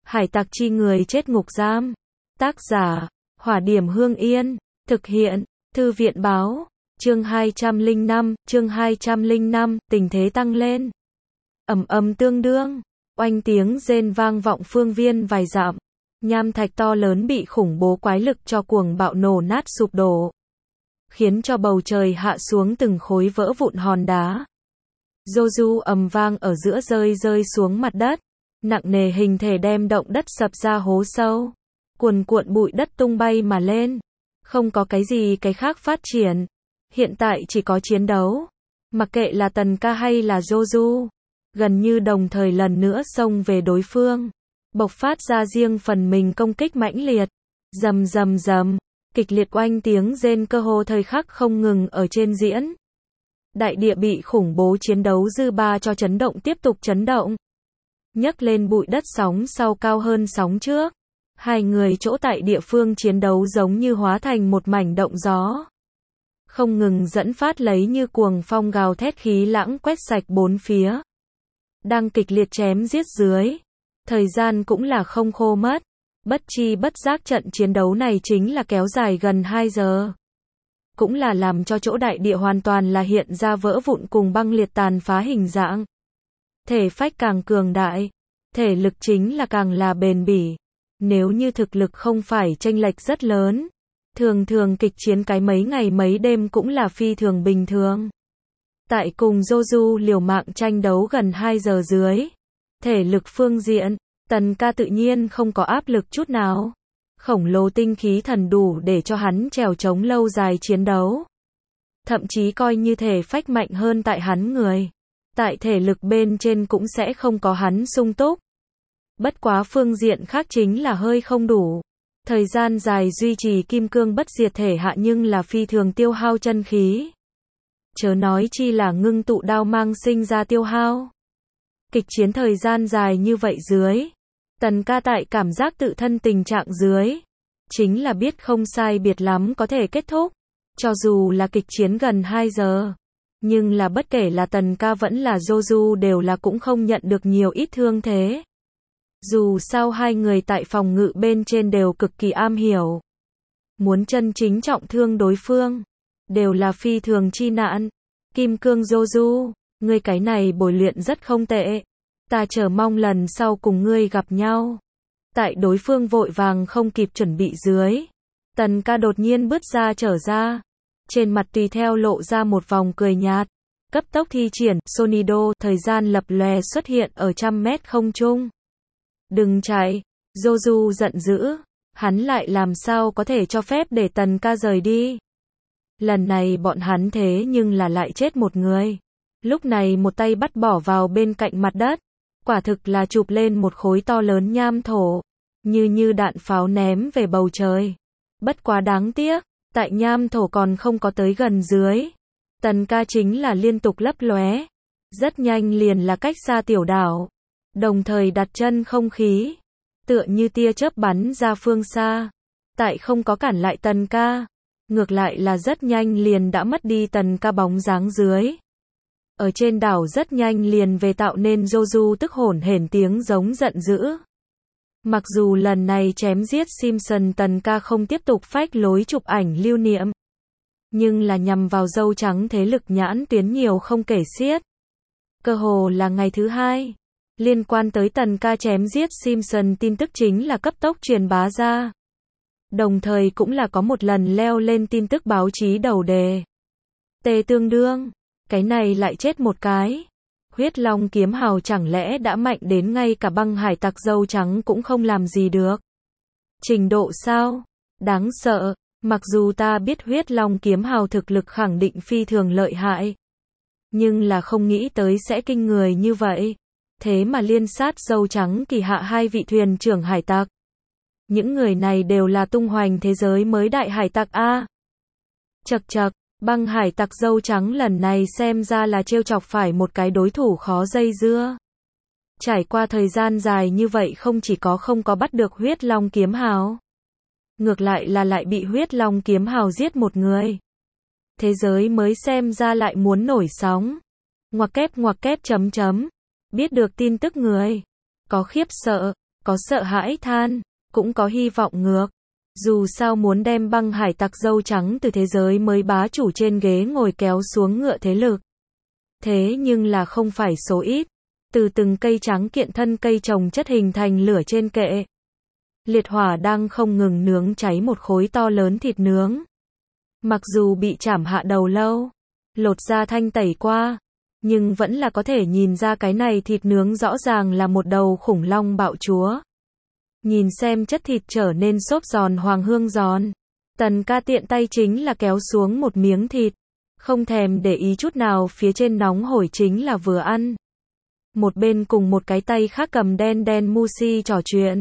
Hải tặc chi người chết ngục giam. Tác giả, Hỏa Điểm Hương Yên. Thực hiện, Thư viện báo. Chương 205, tình thế tăng lên. Ầm ầm tương đương, oanh tiếng rên vang vọng phương viên vài dặm. Nham thạch to lớn bị khủng bố quái lực cho cuồng bạo nổ nát sụp đổ, khiến cho bầu trời hạ xuống từng khối vỡ vụn hòn đá. Joju ầm vang ở giữa rơi xuống mặt đất, nặng nề hình thể đem động đất sập ra hố sâu. Cuồn cuộn bụi đất tung bay mà lên. Không có cái gì cái khác phát triển. Hiện tại chỉ có chiến đấu. Mặc kệ là Tần Ca hay là Joju, gần như đồng thời lần nữa xông về đối phương, bộc phát ra riêng phần mình công kích mãnh liệt. Rầm rầm rầm, kịch liệt oanh tiếng rên cơ hồ thời khắc không ngừng ở trên diễn. Đại địa bị khủng bố chiến đấu dư ba cho chấn động tiếp tục chấn động, nhấc lên bụi đất sóng sau cao hơn sóng trước. Hai người chỗ tại địa phương chiến đấu giống như hóa thành một mảnh động gió, không ngừng dẫn phát lấy như cuồng phong gào thét khí lãng quét sạch bốn phía. Đang kịch liệt chém giết dưới, thời gian cũng là không khô mất. Bất chi bất giác trận chiến đấu này chính là kéo dài gần 2 giờ. Cũng là làm cho chỗ đại địa hoàn toàn là hiện ra vỡ vụn cùng băng liệt tàn phá hình dạng. Thể phách càng cường đại, thể lực chính là càng là bền bỉ. Nếu như thực lực không phải chênh lệch rất lớn, thường thường kịch chiến cái mấy ngày mấy đêm cũng là phi thường bình thường. Tại cùng Joju liều mạng tranh đấu gần 2 giờ dưới, thể lực phương diện, Tần Ca tự nhiên không có áp lực chút nào. Khổng lồ tinh khí thần đủ để cho hắn trèo chống lâu dài chiến đấu. Thậm chí coi như thể phách mạnh hơn tại hắn người, tại thể lực bên trên cũng sẽ không có hắn sung túc. Bất quá phương diện khác chính là hơi không đủ. Thời gian dài duy trì kim cương bất diệt thể hạ nhưng là phi thường tiêu hao chân khí. Chớ nói chi là ngưng tụ đao mang sinh ra tiêu hao. Kịch chiến thời gian dài như vậy dưới, Tần Ca tại cảm giác tự thân tình trạng dưới, chính là biết không sai biệt lắm có thể kết thúc. Cho dù là kịch chiến gần 2 giờ, nhưng là bất kể là Tần Ca vẫn là Joju đều là cũng không nhận được nhiều ít thương thế. Dù sao hai người tại phòng ngự bên trên đều cực kỳ am hiểu. Muốn chân chính trọng thương đối phương, đều là phi thường chi nạn. Kim cương Joju, ngươi cái này bồi luyện rất không tệ. Ta chờ mong lần sau cùng ngươi gặp nhau. Tại đối phương vội vàng không kịp chuẩn bị dưới, Tần Ca đột nhiên bứt ra trở ra. Trên mặt tùy theo lộ ra một vòng cười nhạt. Cấp tốc thi triển Sonido, thời gian lập lòe xuất hiện ở 100 mét không trung. Đừng chạy, Joju giận dữ. Hắn lại làm sao có thể cho phép để Tần Ca rời đi. Lần này bọn hắn thế nhưng là lại chết một người. Lúc này một tay bắt bỏ vào bên cạnh mặt đất. Quả thực là chụp lên một khối to lớn nham thổ, như đạn pháo ném về bầu trời. Bất quá đáng tiếc, tại nham thổ còn không có tới gần dưới, Tần Ca chính là liên tục lấp lóe, rất nhanh liền là cách xa tiểu đảo, đồng thời đặt chân không khí, tựa như tia chớp bắn ra phương xa. Tại không có cản lại Tần Ca, ngược lại là rất nhanh liền đã mất đi Tần Ca bóng dáng dưới. Ở trên đảo rất nhanh liền về tạo nên Joju tức hổn hển tiếng giống giận dữ. Mặc dù lần này chém giết Simpson Tần Ca không tiếp tục phách lối chụp ảnh lưu niệm, nhưng là nhằm vào dâu trắng thế lực nhãn tuyến nhiều không kể xiết. Cơ hồ là ngày thứ hai, liên quan tới Tần Ca chém giết Simpson tin tức chính là cấp tốc truyền bá ra. Đồng thời cũng là có một lần leo lên tin tức báo chí đầu đề. Tê tương đương, cái này lại chết một cái. Huyết Long kiếm hào chẳng lẽ đã mạnh đến ngay cả băng hải tặc dâu trắng cũng không làm gì được. Trình độ sao? Đáng sợ. Mặc dù ta biết Huyết Long kiếm hào thực lực khẳng định phi thường lợi hại, nhưng là không nghĩ tới sẽ kinh người như vậy. Thế mà liên sát dâu trắng kỳ hạ hai vị thuyền trưởng hải tặc. Những người này đều là tung hoành thế giới mới đại hải tặc a. Chậc chậc, băng hải tặc dâu trắng lần này xem ra là trêu chọc phải một cái đối thủ khó dây dưa. Trải qua thời gian dài như vậy không chỉ có không có bắt được Huyết Long kiếm hào, ngược lại là lại bị Huyết Long kiếm hào giết một người. Thế giới mới xem ra lại muốn nổi sóng. Ngoặc kép chấm chấm. Biết được tin tức người có khiếp sợ, Có sợ hãi than, cũng có hy vọng ngược. Dù sao muốn đem băng hải tặc dâu trắng từ thế giới mới bá chủ trên ghế ngồi kéo xuống ngựa thế lực. Thế nhưng là không phải số ít. Từ từng cây trắng kiện thân cây trồng chất hình thành lửa trên kệ. Liệt hỏa đang không ngừng nướng cháy một khối to lớn thịt nướng. Mặc dù bị chảm hạ đầu lâu, lột da thanh tẩy qua, nhưng vẫn là có thể nhìn ra cái này thịt nướng rõ ràng là một đầu khủng long bạo chúa. Nhìn xem chất thịt trở nên xốp giòn hoàng hương giòn. Tần ca tiện tay chính là kéo xuống một miếng thịt. Không thèm để ý chút nào phía trên nóng hổi chính là vừa ăn. Một bên cùng một cái tay khác cầm đen đen Musi trò chuyện.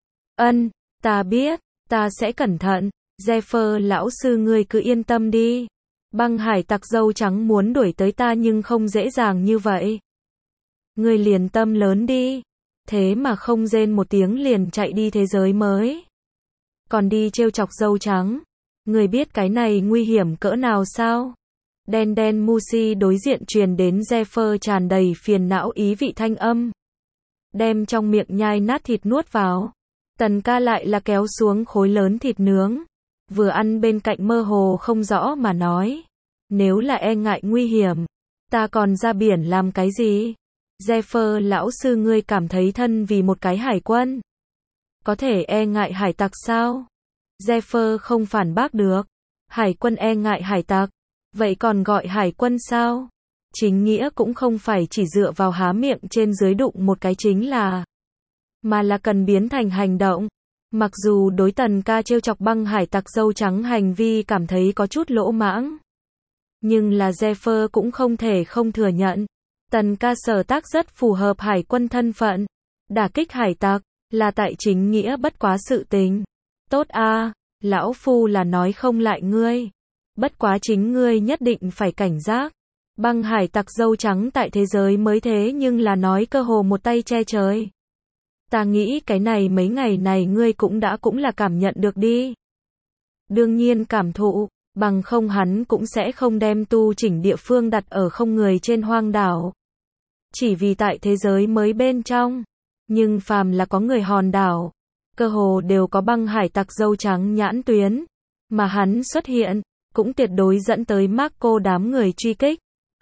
Ta biết, ta sẽ cẩn thận. Zephyr lão sư ngươi cứ yên tâm đi. Băng hải tặc dâu trắng muốn đuổi tới ta nhưng không dễ dàng như vậy. Ngươi liền tâm lớn đi. Thế mà không rên một tiếng liền chạy đi thế giới mới. Còn đi trêu chọc dâu trắng. Ngươi biết cái này nguy hiểm cỡ nào sao? Đen đen Musi đối diện truyền đến Zephyr tràn đầy phiền não ý vị thanh âm. Đem trong miệng nhai nát thịt nuốt vào. Tần ca lại là kéo xuống khối lớn thịt nướng. Vừa ăn bên cạnh mơ hồ không rõ mà nói. Nếu là e ngại nguy hiểm, ta còn ra biển làm cái gì? Zephyr lão sư ngươi cảm thấy thân vì một cái hải quân. Có thể e ngại hải tặc sao? Zephyr không phản bác được. Hải quân e ngại hải tặc. Vậy còn gọi hải quân sao? Chính nghĩa cũng không phải chỉ dựa vào há miệng trên dưới đụng một cái chính là. Mà là cần biến thành hành động. Mặc dù đối tần ca trêu chọc băng hải tặc dâu trắng hành vi cảm thấy có chút lỗ mãng. Nhưng là Zephyr cũng không thể không thừa nhận. Tần ca sở tác rất phù hợp hải quân thân phận. Đả kích hải tặc, là tại chính nghĩa bất quá sự tình. Tốt a, lão phu là nói không lại ngươi. Bất quá chính ngươi nhất định phải cảnh giác. Băng hải tặc dâu trắng tại thế giới mới thế nhưng là nói cơ hồ một tay che trời. Ta nghĩ cái này mấy ngày này ngươi cũng là cảm nhận được đi. Đương nhiên cảm thụ, bằng không hắn cũng sẽ không đem tu chỉnh địa phương đặt ở không người trên hoang đảo. Chỉ vì tại thế giới mới bên trong, nhưng phàm là có người hòn đảo, cơ hồ đều có băng hải tặc dâu trắng nhãn tuyến, mà hắn xuất hiện, cũng tuyệt đối dẫn tới Marco đám người truy kích.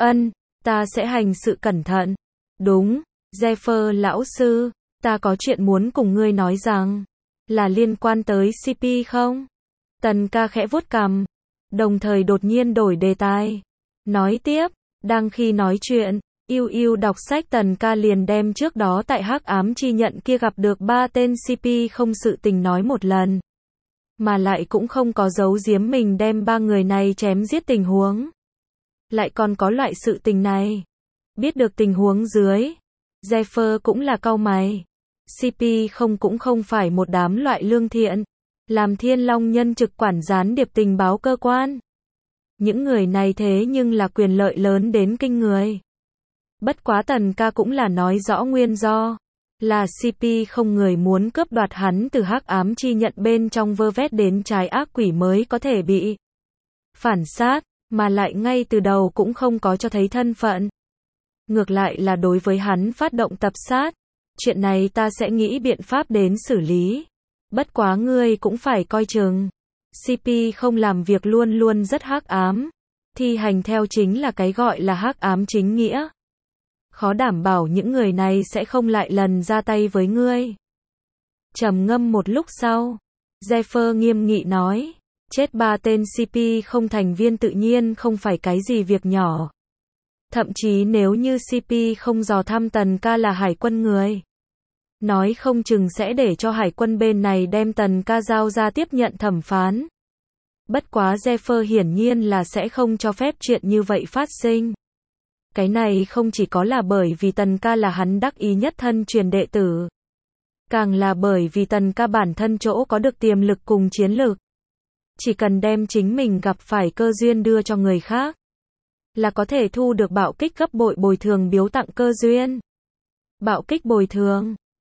Ta sẽ hành sự cẩn thận. Đúng, Zephyr lão sư, ta có chuyện muốn cùng ngươi nói rằng, là liên quan tới CP không? Tần ca khẽ vuốt cằm, đồng thời đột nhiên đổi đề tài. Nói tiếp, đang khi nói chuyện, yêu đọc sách tần ca liền đem trước đó tại hắc ám chi nhận kia gặp được 3 tên CP không sự tình nói một lần. Mà lại cũng không có giấu giếm mình đem 3 người này chém giết tình huống. Lại còn có loại sự tình này. Biết được tình huống dưới, Zephyr cũng là cau mày. CP không cũng không phải một đám loại lương thiện, làm Thiên Long nhân trực quản gián điệp tình báo cơ quan. Những người này thế nhưng là quyền lợi lớn đến kinh người. Bất quá tần ca cũng là nói rõ nguyên do. Là CP không người muốn cướp đoạt hắn từ hắc ám chi nhận bên trong vơ vét đến trái ác quỷ mới có thể bị phản sát, mà lại ngay từ đầu cũng không có cho thấy thân phận. Ngược lại là đối với hắn phát động tập sát. Chuyện này ta sẽ nghĩ biện pháp đến xử lý. Bất quá ngươi cũng phải coi chừng. CP không làm việc luôn luôn rất hắc ám. Thi hành theo chính là cái gọi là hắc ám chính nghĩa. Khó đảm bảo những người này sẽ không lại lần ra tay với ngươi. Trầm ngâm một lúc sau, Zephyr nghiêm nghị nói, chết 3 tên CP không thành viên tự nhiên không phải cái gì việc nhỏ. Thậm chí nếu như CP không dò thăm tần ca là hải quân người, nói không chừng sẽ để cho hải quân bên này đem tần ca giao ra tiếp nhận thẩm phán. Bất quá Zephyr hiển nhiên là sẽ không cho phép chuyện như vậy phát sinh. Cái này không chỉ có là bởi vì tần ca là hắn đắc ý nhất thân truyền đệ tử. Càng là bởi vì tần ca bản thân chỗ có được tiềm lực cùng chiến lực. Chỉ cần đem chính mình gặp phải cơ duyên đưa cho người khác, là có thể thu được bạo kích gấp bội bồi thường biếu tặng cơ duyên. Bạo kích bồi thường,